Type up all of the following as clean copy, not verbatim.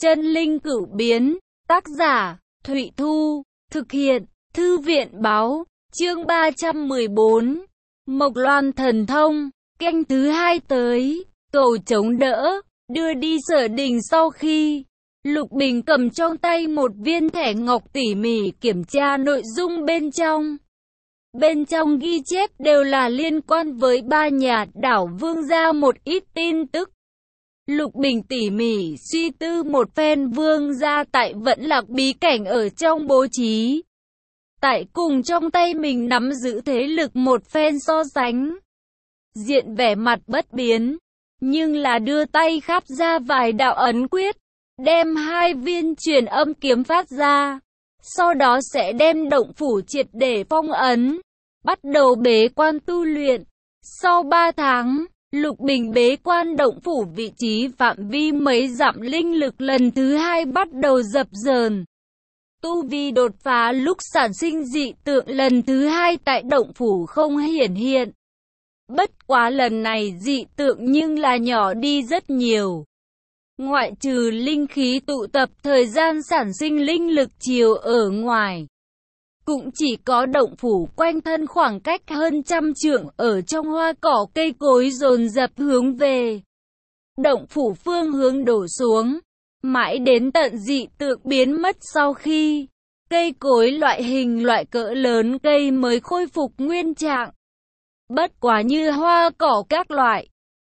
Chân linh cửu biến, tác giả, Thụy Thu, thực hiện, Thư viện báo, chương 314, Mộc Loan thần thông, canh thứ 2 tới, cầu chống đỡ, đưa đi Sở Đình sau khi Lục Bình cầm trong tay một viên thẻ ngọc tỉ mỉ kiểm tra nội dung bên trong. Bên trong ghi chép đều là liên quan với ba nhà đảo Vương gia một ít tin tức. Lục Bình tỉ mỉ suy tư một phen Vương gia tại Vẫn Lạc bí cảnh ở trong bố trí. Tại cùng trong tay mình nắm giữ thế lực một phen so sánh. Diện vẻ mặt bất biến, nhưng là đưa tay khắp ra vài đạo ấn quyết, đem 2 viên truyền âm kiếm phát ra. Sau đó sẽ đem động phủ triệt để phong ấn, bắt đầu bế quan tu luyện. Sau 3 tháng, Lục Bình bế quan động phủ vị trí phạm vi mấy dặm linh lực lần thứ 2 bắt đầu dập dờn. Tu vi đột phá lúc sản sinh dị tượng lần thứ 2 tại động phủ không hiển hiện. Bất quá lần này dị tượng nhưng là nhỏ đi rất nhiều. Ngoại trừ linh khí tụ tập thời gian sản sinh linh lực chiều ở ngoài, cũng chỉ có động phủ quanh thân khoảng cách hơn 100 trượng ở trong hoa cỏ cây cối dồn dập hướng về động phủ phương hướng đổ xuống, mãi đến tận dị tượng biến mất sau khi cây cối loại hình loại cỡ lớn cây mới khôi phục nguyên trạng. Bất quá như hoa cỏ các loại,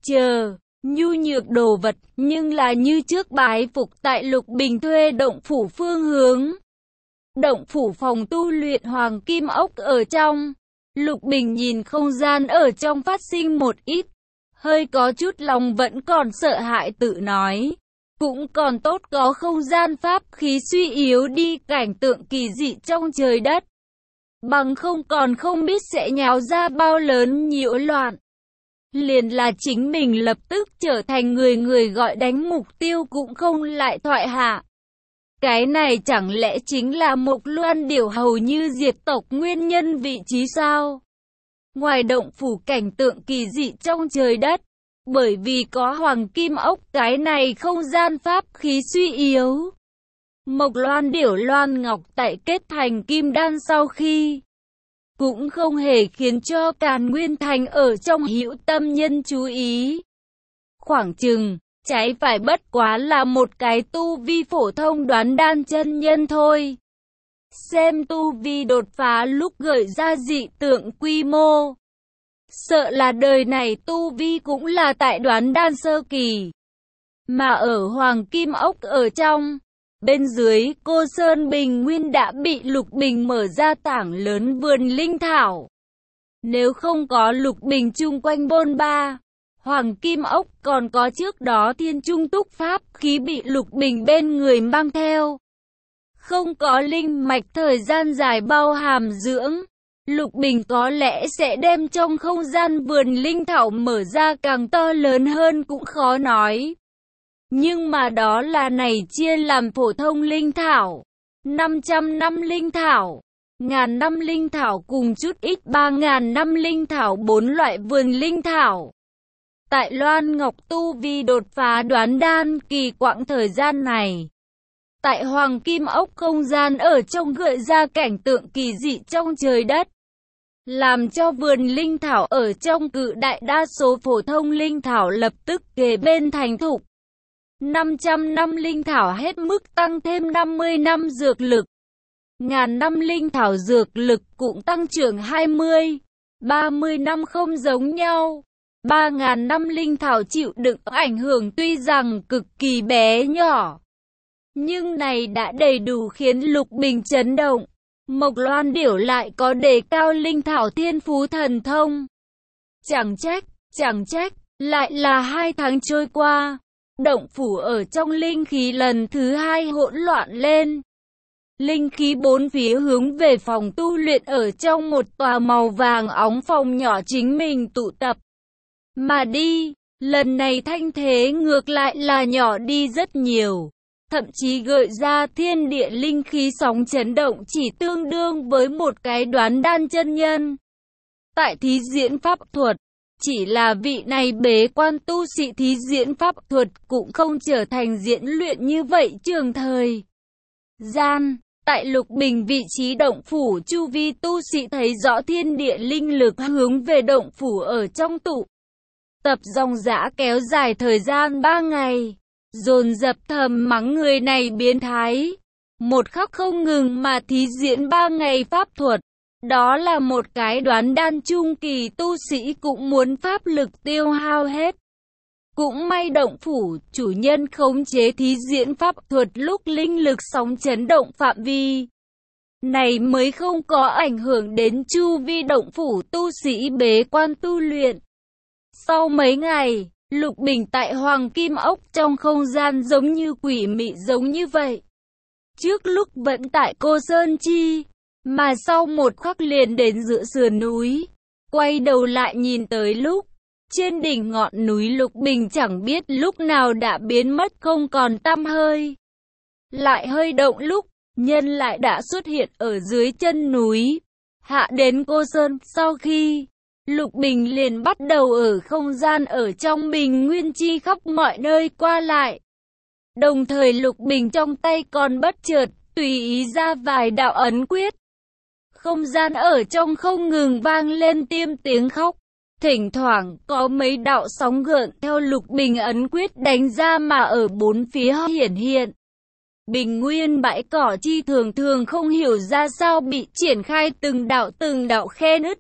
nhu nhược đồ vật, nhưng là như trước bái phục tại Lục Bình thuê động phủ phương hướng. Động phủ phòng tu luyện Hoàng Kim Ốc ở trong. Lục Bình nhìn không gian ở trong phát sinh một ít, hơi có chút lòng vẫn còn sợ hãi tự nói. Cũng còn tốt có không gian pháp khí suy yếu đi cảnh tượng kỳ dị trong trời đất. Bằng không còn không biết sẽ nháo ra bao lớn nhiễu loạn. Liền là chính mình lập tức trở thành người gọi đánh mục tiêu cũng không lại thoại hạ. Cái này chẳng lẽ chính là Mộc Loan điểu hầu như diệt tộc nguyên nhân vị trí sao? Ngoài động phủ cảnh tượng kỳ dị trong trời đất, bởi vì có Hoàng Kim Ốc cái này không gian pháp khí suy yếu. Mộc Loan điểu Loan Ngọc tại kết thành kim đan sau khi cũng không hề khiến cho Càn Nguyên Thành ở trong hữu tâm nhân chú ý. Khoảng chừng, trái phải bất quá là một cái tu vi phổ thông đoán đan chân nhân thôi. Xem tu vi đột phá lúc gợi ra dị tượng quy mô. Sợ là đời này tu vi cũng là tại đoán đan sơ kỳ. Mà ở Hoàng Kim Ốc ở trong, bên dưới Cô Sơn Bình Nguyên đã bị Lục Bình mở ra tảng lớn vườn linh thảo. Nếu không có Lục Bình chung quanh bôn ba, Hoàng Kim Ốc còn có trước đó Thiên Trung Túc Pháp khí bị Lục Bình bên người mang theo. Không có linh mạch thời gian dài bao hàm dưỡng, Lục Bình có lẽ sẽ đem trong không gian vườn linh thảo mở ra càng to lớn hơn cũng khó nói. Nhưng mà đó là này chia làm phổ thông linh thảo, 500 năm linh thảo, 1000 năm linh thảo cùng chút ít 3000 năm linh thảo, 4 loại vườn linh thảo. Tại Loan Ngọc tu vi đột phá đoán đan kỳ quãng thời gian này, tại Hoàng Kim Ốc không gian ở trong gợi ra cảnh tượng kỳ dị trong trời đất, làm cho vườn linh thảo ở trong cự đại đa số phổ thông linh thảo lập tức kề bên thành thục. 500 năm linh thảo hết mức tăng thêm 50 năm dược lực. 1000 năm linh thảo dược lực cũng tăng trưởng 20, 30 năm không giống nhau. 3000 năm linh thảo chịu đựng ảnh hưởng tuy rằng cực kỳ bé nhỏ, nhưng này đã đầy đủ khiến Lục Bình chấn động. Mộc Loan điểu lại có đề cao linh thảo thiên phú thần thông. Chẳng trách, lại là 2 tháng trôi qua, động phủ ở trong linh khí lần thứ 2 hỗn loạn lên. Linh khí bốn phía hướng về phòng tu luyện ở trong một tòa màu vàng óng phòng nhỏ chính mình tụ tập mà đi. Lần này thanh thế ngược lại là nhỏ đi rất nhiều, thậm chí gợi ra thiên địa linh khí sóng chấn động chỉ tương đương với một cái đoán đan chân nhân tại thí diễn pháp thuật. Chỉ là vị này bế quan tu sĩ thí diễn pháp thuật cũng không trở thành diễn luyện như vậy trường thời gian. Tại Lục Bình vị trí động phủ chu vi tu sĩ thấy rõ thiên địa linh lực hướng về động phủ ở trong tụ tập dòng dã kéo dài thời gian 3 ngày. Dồn dập thầm mắng người này biến thái. Một khắc không ngừng mà thí diễn 3 ngày pháp thuật. Đó là một cái đoán đan trung kỳ tu sĩ cũng muốn pháp lực tiêu hao hết. Cũng may động phủ chủ nhân khống chế thí diễn pháp thuật lúc linh lực sóng chấn động phạm vi này mới không có ảnh hưởng đến chu vi động phủ tu sĩ bế quan tu luyện. Sau mấy ngày, Lục Bình tại Hoàng Kim Ốc trong không gian giống như quỷ mị giống như vậy. Trước lúc vẫn tại Cô Sơn Chi, mà sau một khắc liền đến giữa sườn núi. Quay đầu lại nhìn tới lúc trên đỉnh ngọn núi, Lục Bình chẳng biết lúc nào đã biến mất không còn tăm hơi. Lại hơi động lúc, nhân lại đã xuất hiện ở dưới chân núi. Hạ đến Cô Sơn, sau khi Lục Bình liền bắt đầu ở không gian ở trong Bình Nguyên Chi khắp mọi nơi qua lại. Đồng thời Lục Bình trong tay còn bất chợt tùy ý ra vài đạo ấn quyết. Không gian ở trong không ngừng vang lên tiêm tiếng khóc. Thỉnh thoảng có mấy đạo sóng gợn theo Lục Bình ấn quyết đánh ra mà ở bốn phía hiển hiện. Bình nguyên bãi cỏ chi thường thường không hiểu ra sao bị triển khai từng đạo khe nứt.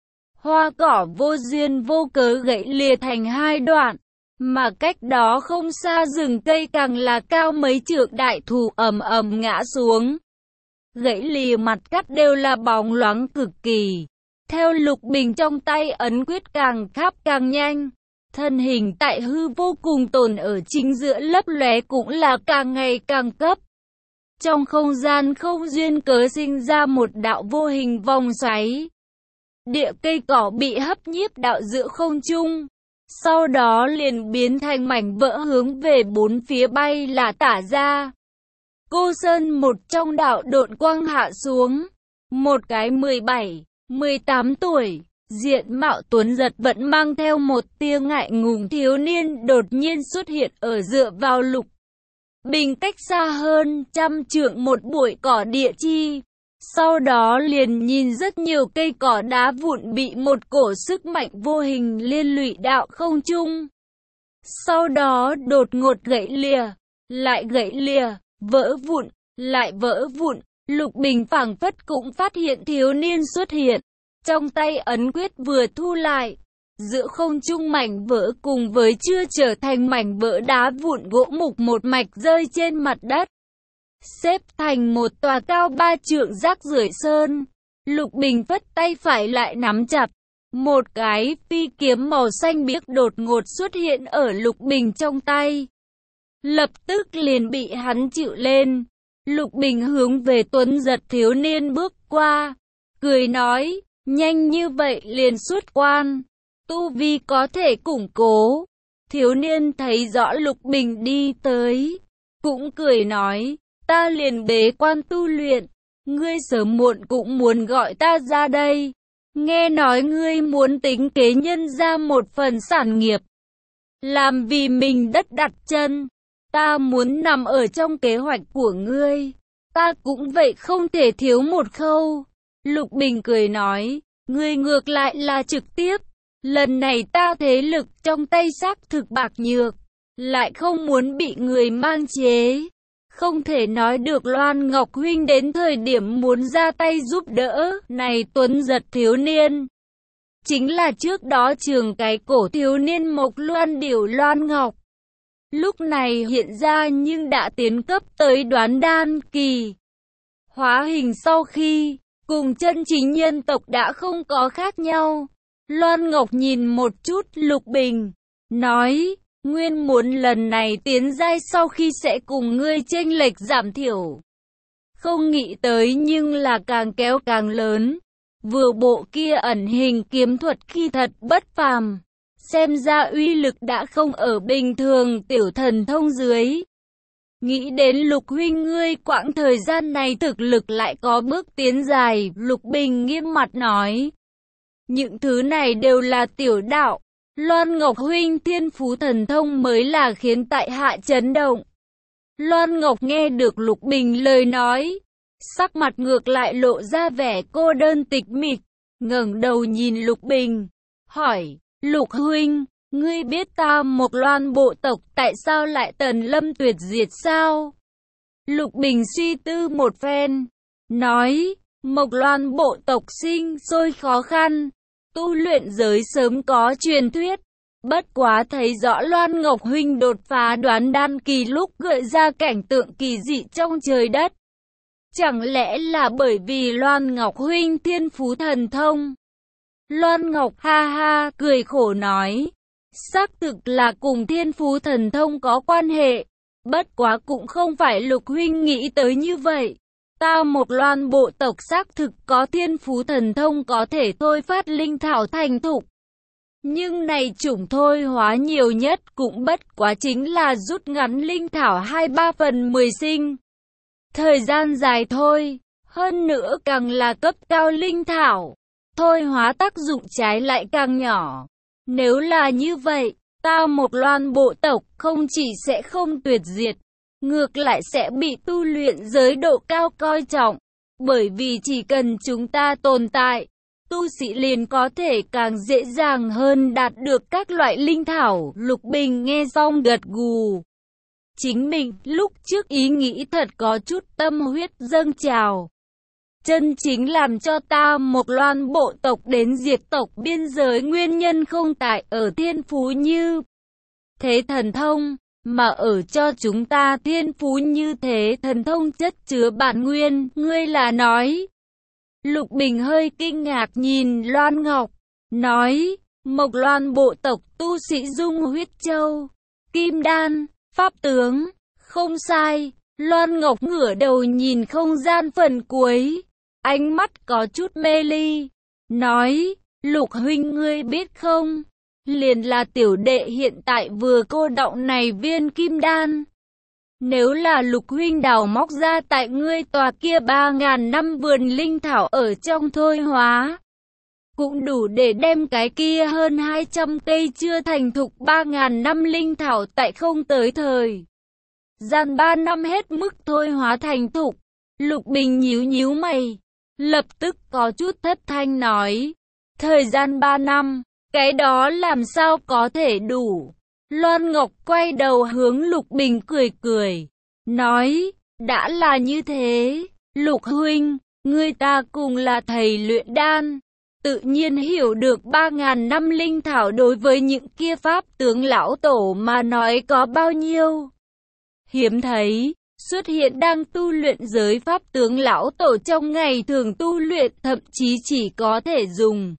Hoa cỏ vô duyên vô cớ gãy lìa thành hai đoạn. Mà cách đó không xa rừng cây càng là cao mấy trượng, đại thụ ầm ầm ngã xuống. Gãy lìa mặt cắt đều là bóng loáng cực kỳ. Theo Lục Bình trong tay ấn quyết càng khắp càng nhanh. Thân hình tại hư vô cùng tồn ở chính giữa lấp lóe cũng là càng ngày càng cấp. Trong không gian không duyên cớ sinh ra một đạo vô hình vòng xoáy. Địa cây cỏ bị hấp nhiếp đạo giữa không trung. Sau đó liền biến thành mảnh vỡ hướng về bốn phía bay là tả ra. Cô Sơn một trong đạo độn quang hạ xuống. Một cái 17, 18 tuổi, diện mạo tuấn giật vẫn mang theo một tia ngại ngùng thiếu niên đột nhiên xuất hiện ở dựa vào Lục Bình cách xa hơn trăm trượng một bụi cỏ địa chi. Sau đó liền nhìn rất nhiều cây cỏ đá vụn bị một cổ sức mạnh vô hình liên lụy đạo không trung. Sau đó đột ngột gãy lìa, lại gãy lìa, vỡ vụn, lại vỡ vụn. Lục Bình phảng phất cũng phát hiện thiếu niên xuất hiện. Trong tay ấn quyết vừa thu lại. Giữa không trung mảnh vỡ cùng với chưa trở thành mảnh vỡ đá vụn gỗ mục một mạch rơi trên mặt đất. Xếp thành một tòa cao 3 trượng rác rưởi sơn. Lục Bình phất tay phải lại nắm chặt. Một cái phi kiếm màu xanh biếc đột ngột xuất hiện ở Lục Bình trong tay. Lập tức liền bị hắn chịu lên. Lục Bình hướng về tuấn giật thiếu niên bước qua. Cười nói, nhanh như vậy liền xuất quan. Tu vi có thể củng cố. Thiếu niên thấy rõ Lục Bình đi tới. Cũng cười nói, ta liền bế quan tu luyện. Ngươi sớm muộn cũng muốn gọi ta ra đây. Nghe nói ngươi muốn tính kế nhân ra một phần sản nghiệp. Làm vì mình đất đặt chân. Ta muốn nằm ở trong kế hoạch của ngươi. Ta cũng vậy không thể thiếu một khâu. Lục Bình cười nói, ngươi ngược lại là trực tiếp. Lần này ta thế lực trong tay xác thực bạc nhược. Lại không muốn bị người mang chế. Không thể nói được Loan Ngọc huynh đến thời điểm muốn ra tay giúp đỡ. Này tuấn giật thiếu niên. Chính là trước đó trường cái cổ thiếu niên Mộc Loan Điểu Loan Ngọc. Lúc này hiện ra nhưng đã tiến cấp tới đoán đan kỳ. Hóa hình sau khi cùng chân chính nhân tộc đã không có khác nhau. Loan Ngọc nhìn một chút Lục Bình, nói, nguyên muốn lần này tiến giai sau khi sẽ cùng ngươi chênh lệch giảm thiểu. Không nghĩ tới nhưng là càng kéo càng lớn. Vừa bộ kia ẩn hình kiếm thuật khi thật bất phàm. Xem ra uy lực đã không ở bình thường tiểu thần thông dưới. Nghĩ đến Lục huynh ngươi quãng thời gian này thực lực lại có bước tiến dài. Lục Bình nghiêm mặt nói. Những thứ này đều là tiểu đạo. Loan Ngọc huynh thiên phú thần thông mới là khiến tại hạ chấn động. Loan Ngọc nghe được Lục Bình lời nói, sắc mặt ngược lại lộ ra vẻ cô đơn tịch mịch, ngẩng đầu nhìn Lục Bình, hỏi, Lục huynh, ngươi biết ta Mộc Loan bộ tộc tại sao lại tần lâm tuyệt diệt sao? Lục Bình suy tư một phen, nói, Mộc Loan bộ tộc sinh sôi khó khăn, tu luyện giới sớm có truyền thuyết. Bất quá thấy rõ Loan Ngọc huynh đột phá đoán đan kỳ lúc gợi ra cảnh tượng kỳ dị trong trời đất. Chẳng lẽ là bởi vì Loan Ngọc huynh thiên phú thần thông? Loan Ngọc ha ha cười khổ nói, xác thực là cùng thiên phú thần thông có quan hệ. Bất quá cũng không phải Lục huynh nghĩ tới như vậy. Ta Mộc Loan bộ tộc xác thực có thiên phú thần thông có thể thôi phát linh thảo thành thục. Nhưng này chủng thôi hóa nhiều nhất cũng bất quá chính là rút ngắn linh thảo 2/3 sinh. Thời gian dài thôi, hơn nữa càng là cấp cao linh thảo, thôi hóa tác dụng trái lại càng nhỏ. Nếu là như vậy, ta Mộc Loan bộ tộc không chỉ sẽ không tuyệt diệt, ngược lại sẽ bị tu luyện giới độ cao coi trọng, bởi vì chỉ cần chúng ta tồn tại, tu sĩ liền có thể càng dễ dàng hơn đạt được các loại linh thảo. Lục Bình nghe xong gật gù. Chính mình lúc trước ý nghĩ thật có chút tâm huyết dâng trào. Chân chính làm cho ta Mộc Loan bộ tộc đến diệt tộc biên giới nguyên nhân không tại ở thiên phú như thế thần thông, mà ở cho chúng ta thiên phú như thế thần thông chất chứa bản nguyên. Ngươi là nói? Lục Bình hơi kinh ngạc nhìn Loan Ngọc, nói, Mộc Loan bộ tộc tu sĩ dung huyết châu, kim đan, pháp tướng, không sai. Loan Ngọc ngửa đầu nhìn không gian phần cuối, ánh mắt có chút mê ly, nói, Lục huynh ngươi biết không, liền là tiểu đệ hiện tại vừa cô đọng này viên kim đan. Nếu là Lục huynh đào móc ra tại ngươi tòa kia 3.000 năm vườn linh thảo ở trong thôi hóa, cũng đủ để đem cái kia hơn 200 cây chưa thành thục 3.000 năm linh thảo tại không tới thời gian 3 năm hết mức thôi hóa thành thục. Lục Bình nhíu nhíu mày, lập tức có chút thất thanh nói, thời gian 3 năm, cái đó làm sao có thể đủ. Loan Ngọc quay đầu hướng Lục Bình cười cười, nói, đã là như thế, Lục huynh, ngươi ta cùng là thầy luyện đan, tự nhiên hiểu được 3.000 năm linh thảo đối với những kia pháp tướng lão tổ mà nói có bao nhiêu hiếm thấy. Xuất hiện đang tu luyện giới pháp tướng lão tổ trong ngày thường tu luyện, thậm chí chỉ có thể dùng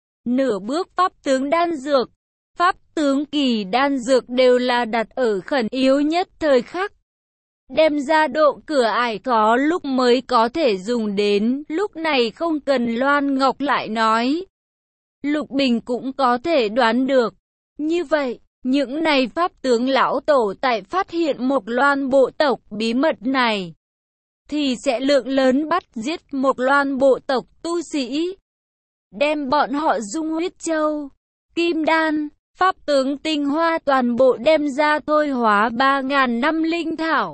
nửa bước pháp tướng đan dược. Pháp tướng kỳ đan dược đều là đặt ở khẩn yếu nhất thời khắc, đem ra độ cửa ải có lúc mới có thể dùng đến. Lúc này không cần Loan Ngọc lại nói, Lục Bình cũng có thể đoán được. Như vậy, những này pháp tướng lão tổ tại phát hiện Mộc Loan bộ tộc bí mật này, thì sẽ lượng lớn bắt giết Mộc Loan bộ tộc tu sĩ, đem bọn họ dung huyết châu, kim đan, pháp tướng tinh hoa toàn bộ đem ra thôi hóa 3.000 năm linh thảo,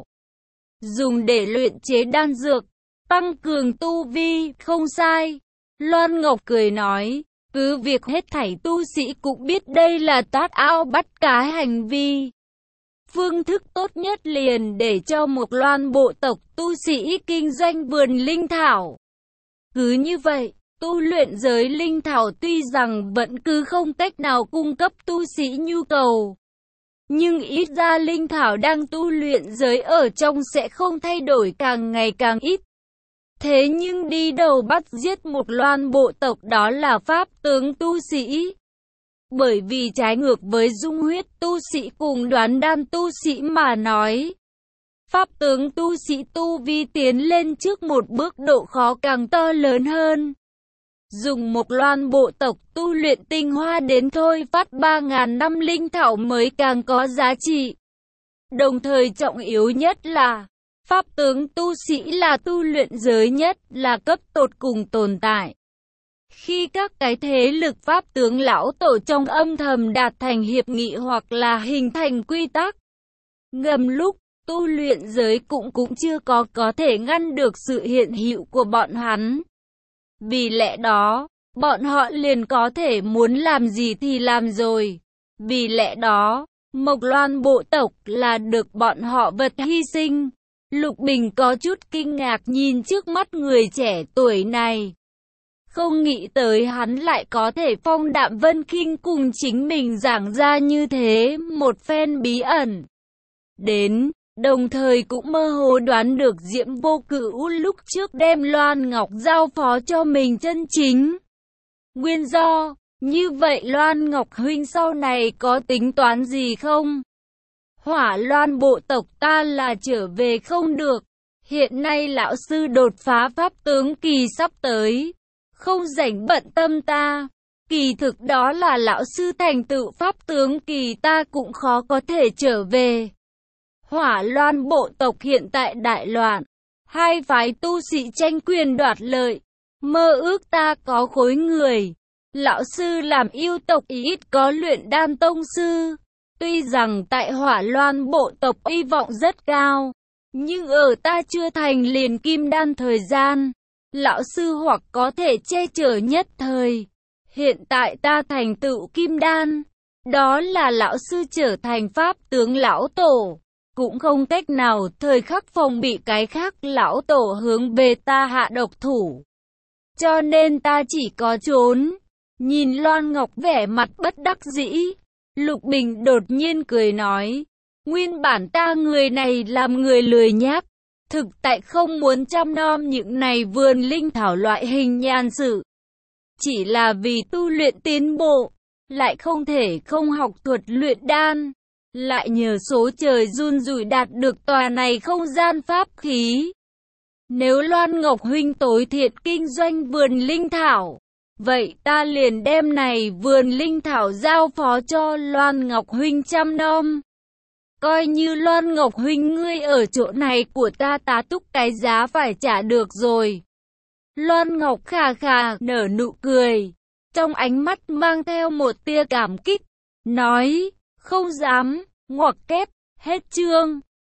dùng để luyện chế đan dược, tăng cường tu vi. Không sai. Loan Ngọc cười nói, cứ việc hết thảy tu sĩ cũng biết đây là tát ao bắt cá hành vi. Phương thức tốt nhất liền để cho Mộc Loan bộ tộc tu sĩ kinh doanh vườn linh thảo. Cứ như vậy, tu luyện giới linh thảo tuy rằng vẫn cứ không cách nào cung cấp tu sĩ nhu cầu, nhưng ít ra linh thảo đang tu luyện giới ở trong sẽ không thay đổi, càng ngày càng ít. Thế nhưng đi đầu bắt giết Mộc Loan bộ tộc đó là pháp tướng tu sĩ. Bởi vì trái ngược với dung huyết tu sĩ cùng đoán đan tu sĩ mà nói, pháp tướng tu sĩ tu vi tiến lên trước một bước độ khó càng to lớn hơn. Dùng Mộc Loan bộ tộc tu luyện tinh hoa đến thôi phát 3.000 năm linh thảo mới càng có giá trị. Đồng thời trọng yếu nhất là, pháp tướng tu sĩ là tu luyện giới nhất, là cấp tột cùng tồn tại. Khi các cái thế lực pháp tướng lão tổ trong âm thầm đạt thành hiệp nghị hoặc là hình thành quy tắc ngầm lúc tu luyện giới cũng chưa có thể ngăn được sự hiện hữu của bọn hắn. Vì lẽ đó, bọn họ liền có thể muốn làm gì thì làm rồi. Vì lẽ đó, Mộc Loan bộ tộc là được bọn họ vật hy sinh. Lục Bình có chút kinh ngạc nhìn trước mắt người trẻ tuổi này. Không nghĩ tới hắn lại có thể phong đạm Vân Khinh cùng chính mình giảng ra như thế một phen bí ẩn. Đến, đồng thời cũng mơ hồ đoán được Diễm Vô Cửu lúc trước đem Loan Ngọc giao phó cho mình chân chính nguyên do. Như vậy Loan Ngọc huynh sau này có tính toán gì không? Hỏa Loan bộ tộc ta là trở về không được. Hiện nay lão sư đột phá pháp tướng kỳ sắp tới, không rảnh bận tâm ta. Kỳ thực đó là lão sư thành tựu pháp tướng kỳ ta cũng khó có thể trở về. Hỏa Loan bộ tộc hiện tại đại loạn, hai phái tu sĩ tranh quyền đoạt lợi. Mơ ước ta có khối người. Lão sư làm yêu tộc ít có luyện đan tông sư. Tuy rằng tại Hỏa Loan bộ tộc hy vọng rất cao, nhưng ở ta chưa thành liền kim đan thời gian, lão sư hoặc có thể che chở nhất thời. Hiện tại ta thành tựu kim đan, đó là lão sư trở thành pháp tướng lão tổ, cũng không cách nào thời khắc phòng bị cái khác lão tổ hướng về ta hạ độc thủ. Cho nên ta chỉ có trốn. Nhìn Loan Ngọc vẻ mặt bất đắc dĩ, Lục Bình đột nhiên cười nói, nguyên bản ta người này làm người lười nhác, thực tại không muốn chăm nom những này vườn linh thảo loại hình nhàn sự. Chỉ là vì tu luyện tiến bộ, lại không thể không học thuật luyện đan, lại nhờ số trời run rủi đạt được tòa này không gian pháp khí. Nếu Loan Ngọc huynh tối thiện kinh doanh vườn linh thảo, vậy ta liền đem này vườn linh thảo giao phó cho Loan Ngọc huynh chăm nom. Coi như Loan Ngọc huynh ngươi ở chỗ này của ta tá túc cái giá phải trả được rồi. Loan Ngọc khà khà nở nụ cười, trong ánh mắt mang theo một tia cảm kích, nói, không dám, ngoặc kép, hết chương.